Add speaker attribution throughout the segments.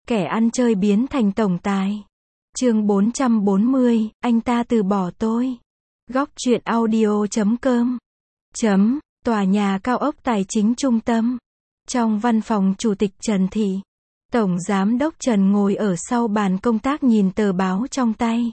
Speaker 1: Kẻ ăn chơi biến thành tổng tài. Chương 440, anh ta từ bỏ tôi. Góc truyện audio.com. Tòa nhà cao ốc tài chính trung tâm. Trong văn phòng Chủ tịch Trần Thị, Tổng Giám đốc Trần ngồi ở sau bàn công tác nhìn tờ báo trong tay.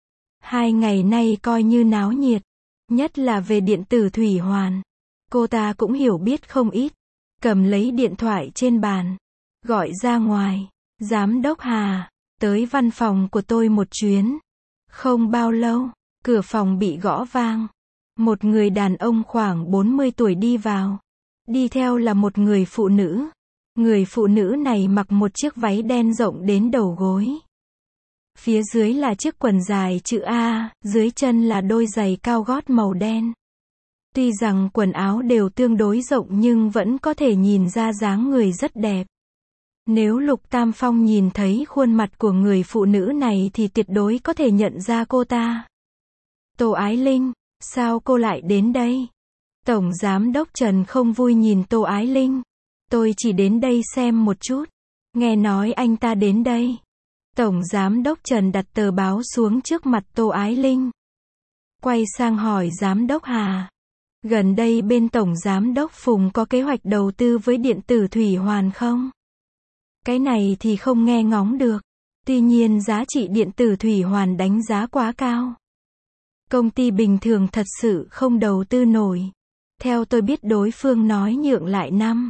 Speaker 1: 2 ngày nay coi như náo nhiệt, nhất là về điện tử Thủy Hoàn. Cô ta cũng hiểu biết không ít. Cầm lấy điện thoại trên bàn, gọi ra ngoài. Giám đốc Hà, tới văn phòng của tôi một chuyến. Không bao lâu, cửa phòng bị gõ vang. Một người đàn ông khoảng 40 tuổi đi vào. Đi theo là một người phụ nữ. Người phụ nữ này mặc một chiếc váy đen rộng đến đầu gối. Phía dưới là chiếc quần dài chữ A, dưới chân là đôi giày cao gót màu đen. Tuy rằng quần áo đều tương đối rộng nhưng vẫn có thể nhìn ra dáng người rất đẹp. Nếu Lục Tam Phong nhìn thấy khuôn mặt của người phụ nữ này thì tuyệt đối có thể nhận ra cô ta. Tô Ái Linh, sao cô lại đến đây? Tổng Giám đốc Trần không vui nhìn Tô Ái Linh. Tôi chỉ đến đây xem một chút. Nghe nói anh ta đến đây. Tổng Giám đốc Trần đặt tờ báo xuống trước mặt Tô Ái Linh. Quay sang hỏi Giám đốc Hà. Gần đây bên Tổng Giám đốc Phùng có kế hoạch đầu tư với điện tử Thủy Hoàn không? Cái này thì không nghe ngóng được. Tuy nhiên giá trị điện tử Thủy Hoàn đánh giá quá cao. Công ty bình thường thật sự không đầu tư nổi. Theo tôi biết đối phương nói nhượng lại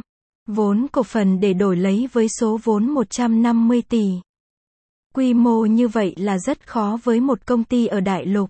Speaker 1: vốn cổ phần để đổi lấy với số vốn 150 tỷ. Quy mô như vậy là rất khó với một công ty ở Đại Lục.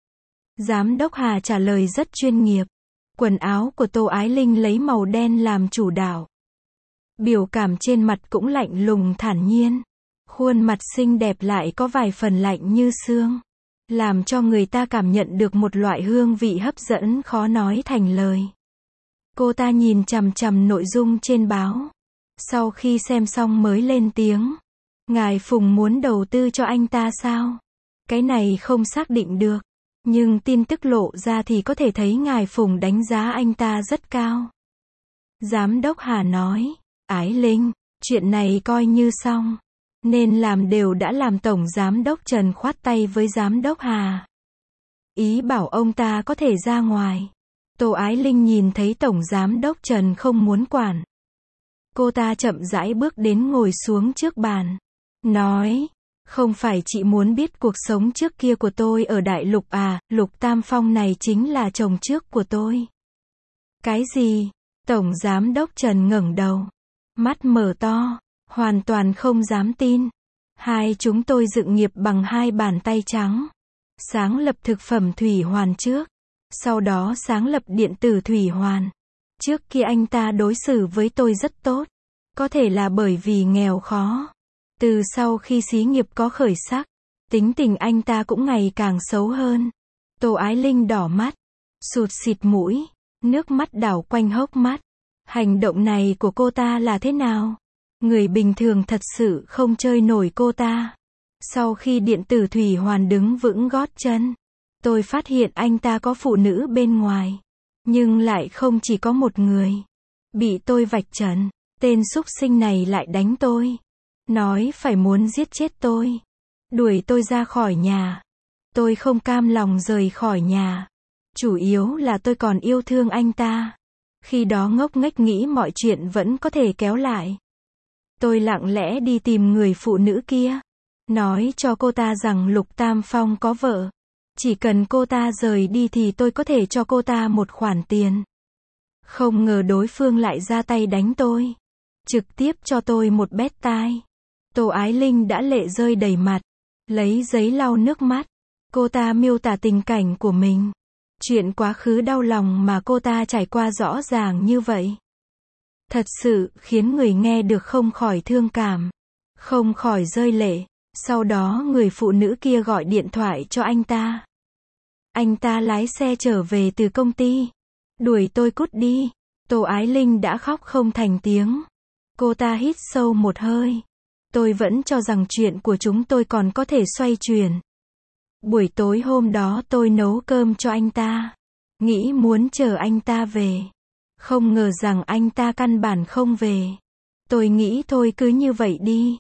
Speaker 1: Giám đốc Hà trả lời rất chuyên nghiệp. Quần áo của Tô Ái Linh lấy màu đen làm chủ đạo. Biểu cảm trên mặt cũng lạnh lùng thản nhiên. Khuôn mặt xinh đẹp lại có vài phần lạnh như xương. Làm cho người ta cảm nhận được một loại hương vị hấp dẫn khó nói thành lời. Cô ta nhìn chằm chằm nội dung trên báo. Sau khi xem xong mới lên tiếng. Ngài Phùng muốn đầu tư cho anh ta sao? Cái này không xác định được. Nhưng tin tức lộ ra thì có thể thấy ngài Phùng đánh giá anh ta rất cao. Giám đốc Hà nói. Ái Linh, chuyện này coi như xong. Nên làm đều đã làm. Tổng Giám đốc Trần khoát tay với Giám đốc Hà. Ý bảo ông ta có thể ra ngoài. Tô Ái Linh nhìn thấy Tổng Giám đốc Trần không muốn quản. Cô ta chậm rãi bước đến ngồi xuống trước bàn. Nói, không phải chị muốn biết cuộc sống trước kia của tôi ở Đại Lục à, Lục Tam Phong này chính là chồng trước của tôi. Cái gì? Tổng Giám đốc Trần ngẩng đầu. Mắt mở to, hoàn toàn không dám tin. Hai chúng tôi dựng nghiệp bằng 2 bàn tay trắng. Sáng lập thực phẩm Thủy Hoàn trước. Sau đó sáng lập điện tử Thủy Hoàn. Trước kia anh ta đối xử với tôi rất tốt. Có thể là bởi vì nghèo khó. Từ sau khi xí nghiệp có khởi sắc, tính tình anh ta cũng ngày càng xấu hơn. Tô Ái Linh đỏ mắt, sụt xịt mũi, nước mắt đảo quanh hốc mắt. Hành động này của cô ta là thế nào? Người bình thường thật sự không chơi nổi cô ta. Sau khi điện tử Thủy Hoàn đứng vững gót chân, tôi phát hiện anh ta có phụ nữ bên ngoài. Nhưng lại không chỉ có một người. Bị tôi vạch trần, tên súc sinh này lại đánh tôi. Nói phải muốn giết chết tôi. Đuổi tôi ra khỏi nhà. Tôi không cam lòng rời khỏi nhà. Chủ yếu là tôi còn yêu thương anh ta. Khi đó ngốc nghếch nghĩ mọi chuyện vẫn có thể kéo lại. Tôi lặng lẽ đi tìm người phụ nữ kia. Nói cho cô ta rằng Lục Tam Phong có vợ. Chỉ cần cô ta rời đi thì tôi có thể cho cô ta một khoản tiền. Không ngờ đối phương lại ra tay đánh tôi. Trực tiếp cho tôi một bét tai. Tô Ái Linh đã lệ rơi đầy mặt. Lấy giấy lau nước mắt. Cô ta miêu tả tình cảnh của mình. Chuyện quá khứ đau lòng mà cô ta trải qua rõ ràng như vậy. Thật sự khiến người nghe được không khỏi thương cảm. Không khỏi rơi lệ. Sau đó người phụ nữ kia gọi điện thoại cho anh ta. Anh ta lái xe trở về từ công ty. Đuổi tôi cút đi. Tô Ái Linh đã khóc không thành tiếng. Cô ta hít sâu một hơi. Tôi vẫn cho rằng chuyện của chúng tôi còn có thể xoay chuyển. Buổi tối hôm đó tôi nấu cơm cho anh ta. Nghĩ muốn chờ anh ta về. Không ngờ rằng anh ta căn bản không về. Tôi nghĩ thôi cứ như vậy đi.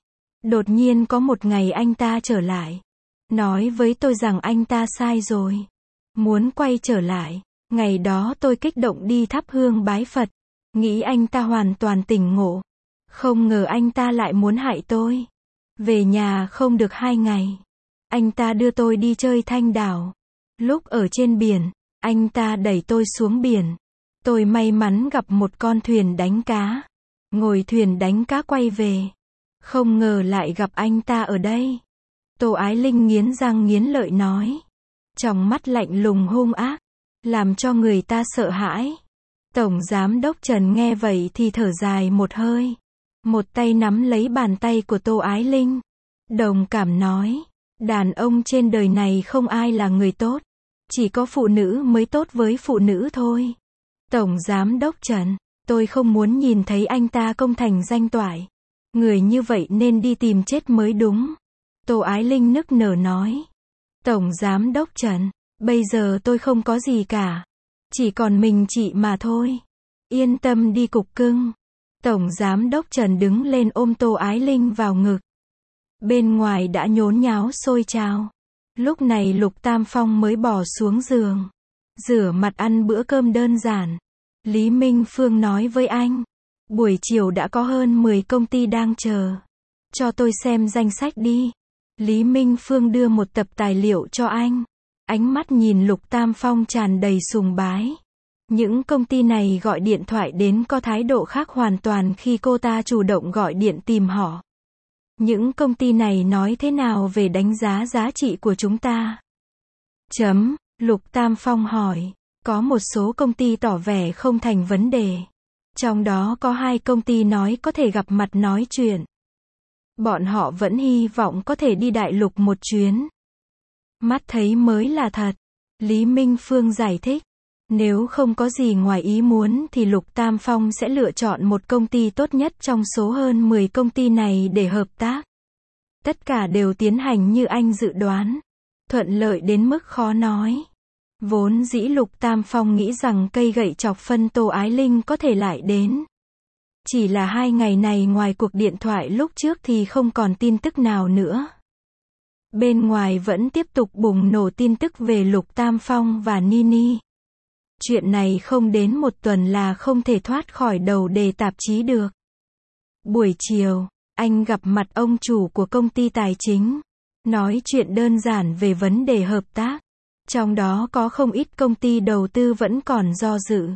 Speaker 1: Đột nhiên có một ngày anh ta trở lại. Nói với tôi rằng anh ta sai rồi. Muốn quay trở lại. Ngày đó tôi kích động đi thắp hương bái Phật. Nghĩ anh ta hoàn toàn tỉnh ngộ. Không ngờ anh ta lại muốn hại tôi. Về nhà không được 2 ngày. Anh ta đưa tôi đi chơi Thanh Đảo. Lúc ở trên biển, anh ta đẩy tôi xuống biển. Tôi may mắn gặp một con thuyền đánh cá. Ngồi thuyền đánh cá quay về. Không ngờ lại gặp anh ta ở đây. Tô Ái Linh nghiến răng nghiến lợi nói. Trong mắt lạnh lùng hung ác. Làm cho người ta sợ hãi. Tổng Giám đốc Trần nghe vậy thì thở dài một hơi. Một tay nắm lấy bàn tay của Tô Ái Linh. Đồng cảm nói. Đàn ông trên đời này không ai là người tốt. Chỉ có phụ nữ mới tốt với phụ nữ thôi. Tổng Giám đốc Trần, tôi không muốn nhìn thấy anh ta công thành danh toại. Người như vậy nên đi tìm chết mới đúng. Tô Ái Linh nức nở nói. Tổng Giám đốc Trần, bây giờ tôi không có gì cả. Chỉ còn mình chị mà thôi. Yên tâm đi cục cưng. Tổng Giám đốc Trần đứng lên ôm Tô Ái Linh vào ngực. Bên ngoài đã nhốn nháo sôi trào. Lúc này Lục Tam Phong mới bỏ xuống giường. Rửa mặt ăn bữa cơm đơn giản. Lý Minh Phương nói với anh. Buổi chiều đã có hơn 10 công ty đang chờ. Cho tôi xem danh sách đi. Lý Minh Phương đưa một tập tài liệu cho anh. Ánh mắt nhìn Lục Tam Phong tràn đầy sùng bái. Những công ty này gọi điện thoại đến có thái độ khác hoàn toàn khi cô ta chủ động gọi điện tìm họ. Những công ty này nói thế nào về đánh giá giá trị của chúng ta? Lục Tam Phong hỏi. Có một số công ty tỏ vẻ không thành vấn đề. Trong đó có 2 công ty nói có thể gặp mặt nói chuyện. Bọn họ vẫn hy vọng có thể đi đại lục một chuyến. Mắt thấy mới là thật. Lý Minh Phương giải thích. Nếu không có gì ngoài ý muốn thì Lục Tam Phong sẽ lựa chọn một công ty tốt nhất trong số hơn 10 công ty này để hợp tác. Tất cả đều tiến hành như anh dự đoán. Thuận lợi đến mức khó nói. Vốn dĩ Lục Tam Phong nghĩ rằng cây gậy chọc phân Tô Ái Linh có thể lại đến. Chỉ là 2 ngày này ngoài cuộc điện thoại lúc trước thì không còn tin tức nào nữa. Bên ngoài vẫn tiếp tục bùng nổ tin tức về Lục Tam Phong và Nini. Chuyện này không đến 1 tuần là không thể thoát khỏi đầu đề tạp chí được. Buổi chiều, anh gặp mặt ông chủ của công ty tài chính. Nói chuyện đơn giản về vấn đề hợp tác. Trong đó có không ít công ty đầu tư vẫn còn do dự.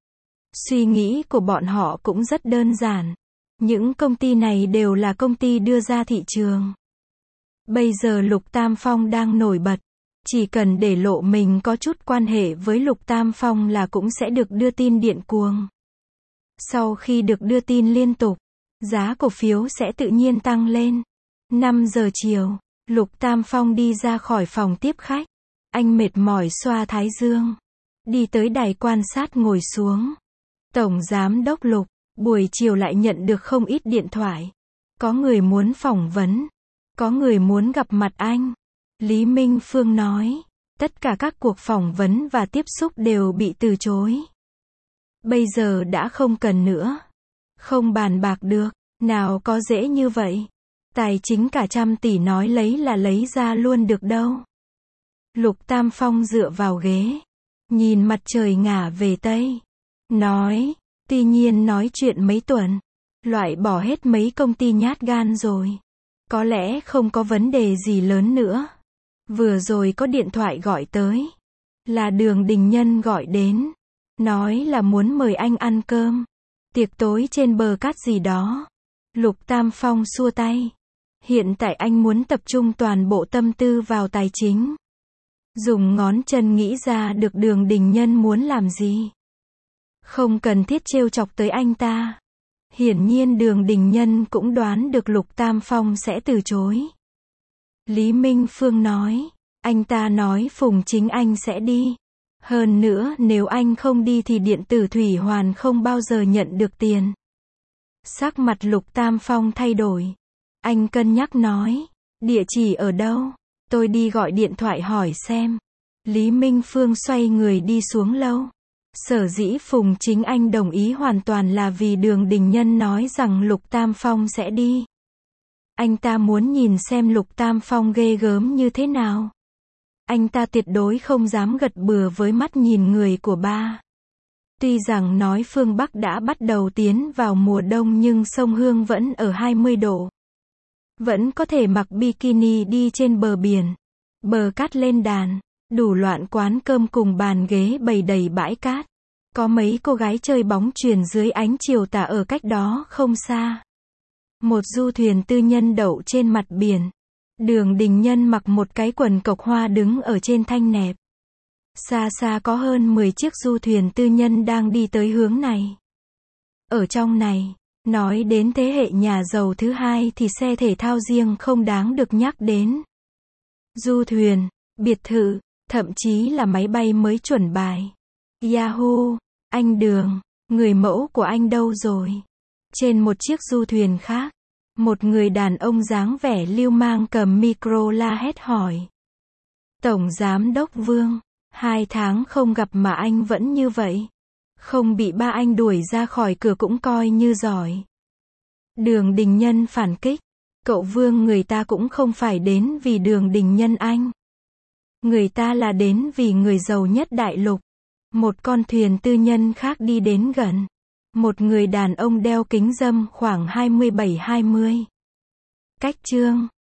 Speaker 1: Suy nghĩ của bọn họ cũng rất đơn giản. Những công ty này đều là công ty đưa ra thị trường. Bây giờ Lục Tam Phong đang nổi bật. Chỉ cần để lộ mình có chút quan hệ với Lục Tam Phong là cũng sẽ được đưa tin điên cuồng. Sau khi được đưa tin liên tục, giá cổ phiếu sẽ tự nhiên tăng lên. 5 giờ chiều, Lục Tam Phong đi ra khỏi phòng tiếp khách. Anh mệt mỏi xoa thái dương. Đi tới đài quan sát ngồi xuống. Tổng Giám đốc Lục, buổi chiều lại nhận được không ít điện thoại. Có người muốn phỏng vấn. Có người muốn gặp mặt anh. Lý Minh Phương nói. Tất cả các cuộc phỏng vấn và tiếp xúc đều bị từ chối. Bây giờ đã không cần nữa. Không bàn bạc được. Nào có dễ như vậy. Tài chính cả 100 tỷ nói lấy là lấy ra luôn được đâu. Lục Tam Phong dựa vào ghế. Nhìn mặt trời ngả về Tây. Nói. Tuy nhiên nói chuyện mấy tuần. Loại bỏ hết mấy công ty nhát gan rồi. Có lẽ không có vấn đề gì lớn nữa. Vừa rồi có điện thoại gọi tới. Là Đường Đình Nhân gọi đến. Nói là muốn mời anh ăn cơm. Tiệc tối trên bờ cát gì đó. Lục Tam Phong xua tay. Hiện tại anh muốn tập trung toàn bộ tâm tư vào tài chính. Dùng ngón chân nghĩ ra được Đường Đình Nhân muốn làm gì. Không cần thiết trêu chọc tới anh ta. Hiển nhiên Đường Đình Nhân cũng đoán được Lục Tam Phong sẽ từ chối. Lý Minh Phương nói. Anh ta nói Phùng Chính Anh sẽ đi. Hơn nữa nếu anh không đi thì điện tử Thủy Hoàn không bao giờ nhận được tiền. Sắc mặt Lục Tam Phong thay đổi. Anh cân nhắc nói. Địa chỉ ở đâu? Tôi đi gọi điện thoại hỏi xem. Lý Minh Phương xoay người đi xuống lâu. Sở dĩ Phùng Chính Anh đồng ý hoàn toàn là vì Đường Đình Nhân nói rằng Lục Tam Phong sẽ đi. Anh ta muốn nhìn xem Lục Tam Phong ghê gớm như thế nào. Anh ta tuyệt đối không dám gật bừa với mắt nhìn người của ba. Tuy rằng nói phương Bắc đã bắt đầu tiến vào mùa đông nhưng sông Hương vẫn ở 20 độ. Vẫn có thể mặc bikini đi trên bờ biển. Bờ cát lên đàn. Đủ loạn quán cơm cùng bàn ghế bày đầy bãi cát. Có mấy cô gái chơi bóng chuyền dưới ánh chiều tà ở cách đó không xa. Một du thuyền tư nhân đậu trên mặt biển. Đường Đình Nhân mặc một cái quần cộc hoa đứng ở trên thanh nẹp. Xa xa có hơn 10 chiếc du thuyền tư nhân đang đi tới hướng này. Ở trong này, nói đến thế hệ nhà giàu thứ hai thì xe thể thao riêng không đáng được nhắc đến. Du thuyền, biệt thự, thậm chí là máy bay mới chuẩn bài. Yahoo, anh Đường, người mẫu của anh đâu rồi? Trên một chiếc du thuyền khác, một người đàn ông dáng vẻ lưu mang cầm micro la hét hỏi. Tổng Giám đốc Vương, 2 tháng không gặp mà anh vẫn như vậy. Không bị ba anh đuổi ra khỏi cửa cũng coi như giỏi. Đường Đình Nhân phản kích. Cậu Vương, người ta cũng không phải đến vì Đường Đình Nhân anh. Người ta là đến vì người giàu nhất đại lục. Một con thuyền tư nhân khác đi đến gần. Một người đàn ông đeo kính râm khoảng 27-20. Cách chương